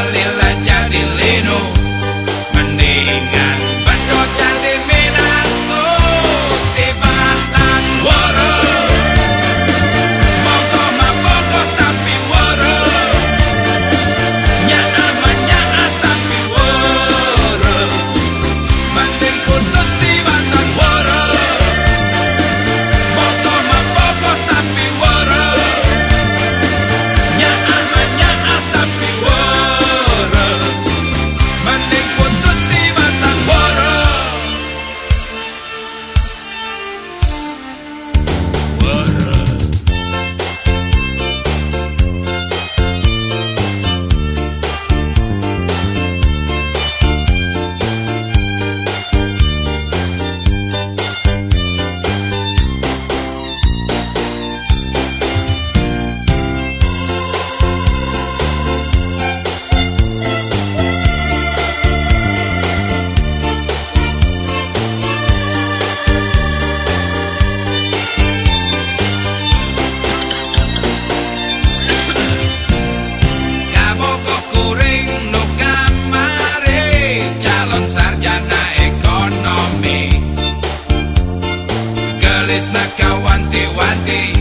lila jadi lino, mendingan bedok jadi minangku tibatan woro. Moko mapoko tapi woro, nyaa menyaa tapi woro, mending putus tibatan woro. Moko mapoko tapi woro, nyaa menyaa tapi woro, mending putus tibatan woro. Woro. Kuring no kamare calon sarjana ekonomi, gelis nak kawanti-wanti